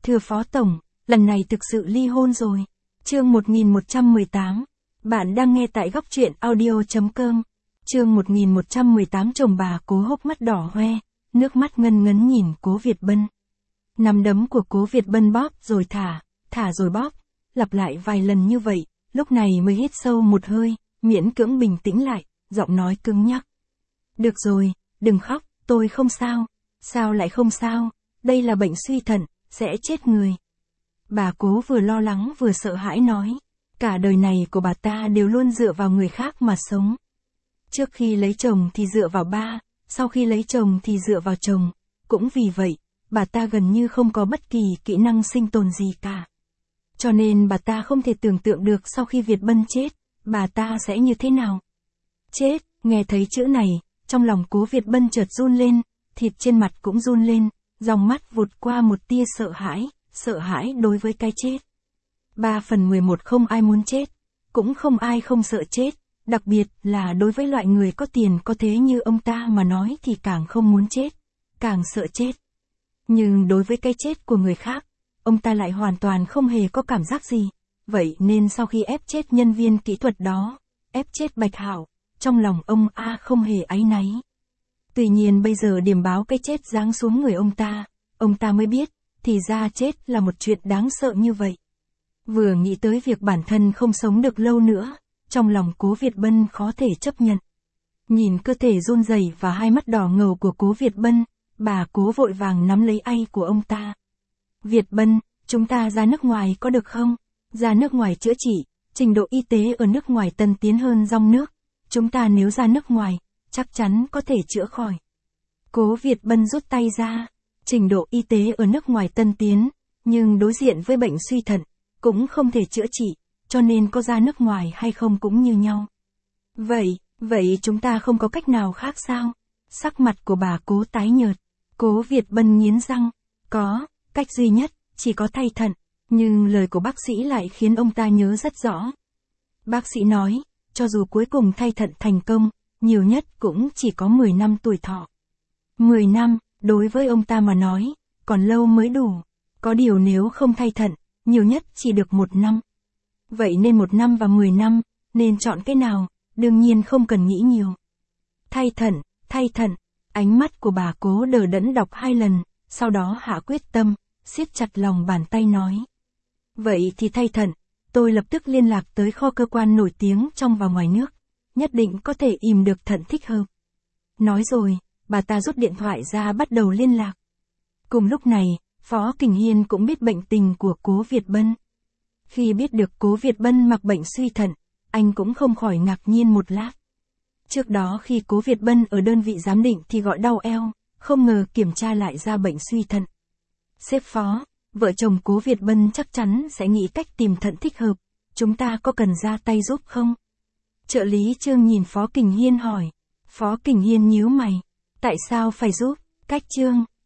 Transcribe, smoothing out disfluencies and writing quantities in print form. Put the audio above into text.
Thưa Phó Tổng, lần này thực sự ly hôn rồi. Chương 1118. Bạn đang nghe tại góc truyện audio.com. Chương 1118. Chồng bà Cố hốc mắt đỏ hoe, nước mắt ngân ngấn nhìn Cố Việt Bân. Nắm đấm của Cố Việt Bân bóp rồi thả rồi bóp, lặp lại vài lần như vậy, lúc này mới hít sâu một hơi, miễn cưỡng bình tĩnh lại, giọng nói cứng nhắc. Được rồi, đừng khóc, tôi không sao. Sao lại không sao? Đây là bệnh suy thận, sẽ chết người. Bà Cố vừa lo lắng vừa sợ hãi nói. Cả đời này của bà ta đều luôn dựa vào người khác mà sống. Trước khi lấy chồng thì dựa vào ba, sau khi lấy chồng thì dựa vào chồng. Cũng vì vậy, bà ta gần như không có bất kỳ kỹ năng sinh tồn gì cả. Cho nên bà ta không thể tưởng tượng được sau khi Việt Bân chết, bà ta sẽ như thế nào. Chết, nghe thấy chữ này, trong lòng Cố Việt Bân chợt run lên, thịt trên mặt cũng run lên, dòng mắt vụt qua một tia sợ hãi đối với cái chết. 3/11 không ai muốn chết, cũng không ai không sợ chết, đặc biệt là đối với loại người có tiền có thế như ông ta mà nói thì càng không muốn chết, càng sợ chết. Nhưng đối với cái chết của người khác, ông ta lại hoàn toàn không hề có cảm giác gì. Vậy nên sau khi ép chết nhân viên kỹ thuật đó, ép chết Bạch Hảo, trong lòng ông không hề áy náy. Tuy nhiên bây giờ điểm báo cái chết giáng xuống người ông ta mới biết, thì ra chết là một chuyện đáng sợ như vậy. Vừa nghĩ tới việc bản thân không sống được lâu nữa, trong lòng Cố Việt Bân khó thể chấp nhận. Nhìn cơ thể run rẩy và hai mắt đỏ ngầu của Cố Việt Bân, bà Cố vội vàng nắm lấy tay của ông ta. Việt Bân, chúng ta ra nước ngoài có được không? Ra nước ngoài chữa trị, trình độ y tế ở nước ngoài tân tiến hơn dòng nước. Chúng ta nếu ra nước ngoài, chắc chắn có thể chữa khỏi. Cố Việt Bân rút tay ra. Trình độ y tế ở nước ngoài tân tiến, nhưng đối diện với bệnh suy thận, cũng không thể chữa trị, cho nên có ra nước ngoài hay không cũng như nhau. Vậy chúng ta không có cách nào khác sao? Sắc mặt của bà Cố tái nhợt. Cố Việt Bân nghiến răng. Có, cách duy nhất, chỉ có thay thận. Nhưng lời của bác sĩ lại khiến ông ta nhớ rất rõ. Bác sĩ nói, cho dù cuối cùng thay thận thành công, nhiều nhất cũng chỉ có 10 năm tuổi thọ. 10 năm, đối với ông ta mà nói, còn lâu mới đủ. Có điều nếu không thay thận, nhiều nhất chỉ được 1 năm. Vậy nên 1 năm và 10 năm, nên chọn cái nào, đương nhiên không cần nghĩ nhiều. Thay thận, ánh mắt của bà Cố đờ đẫn đọc 2 lần, sau đó hạ quyết tâm, siết chặt lòng bàn tay nói. Vậy thì thay thận, tôi lập tức liên lạc tới kho cơ quan nổi tiếng trong và ngoài nước, nhất định có thể ìm được thận thích hợp. Nói rồi, bà ta rút điện thoại ra bắt đầu liên lạc. Cùng lúc này, Phó Kình Hiên cũng biết bệnh tình của Cố Việt Bân. Khi biết được Cố Việt Bân mắc bệnh suy thận, anh cũng không khỏi ngạc nhiên một lát. Trước đó khi Cố Việt Bân ở đơn vị giám định thì gọi đau eo, không ngờ kiểm tra lại ra bệnh suy thận. Sếp Phó, vợ chồng Cố Việt Bân chắc chắn sẽ nghĩ cách tìm thận thích hợp, chúng ta có cần ra tay giúp không? Trợ lý Trương nhìn Phó Kình Hiên hỏi. Phó Kình Hiên nhíu mày. Tại sao phải giúp? Cách Trương,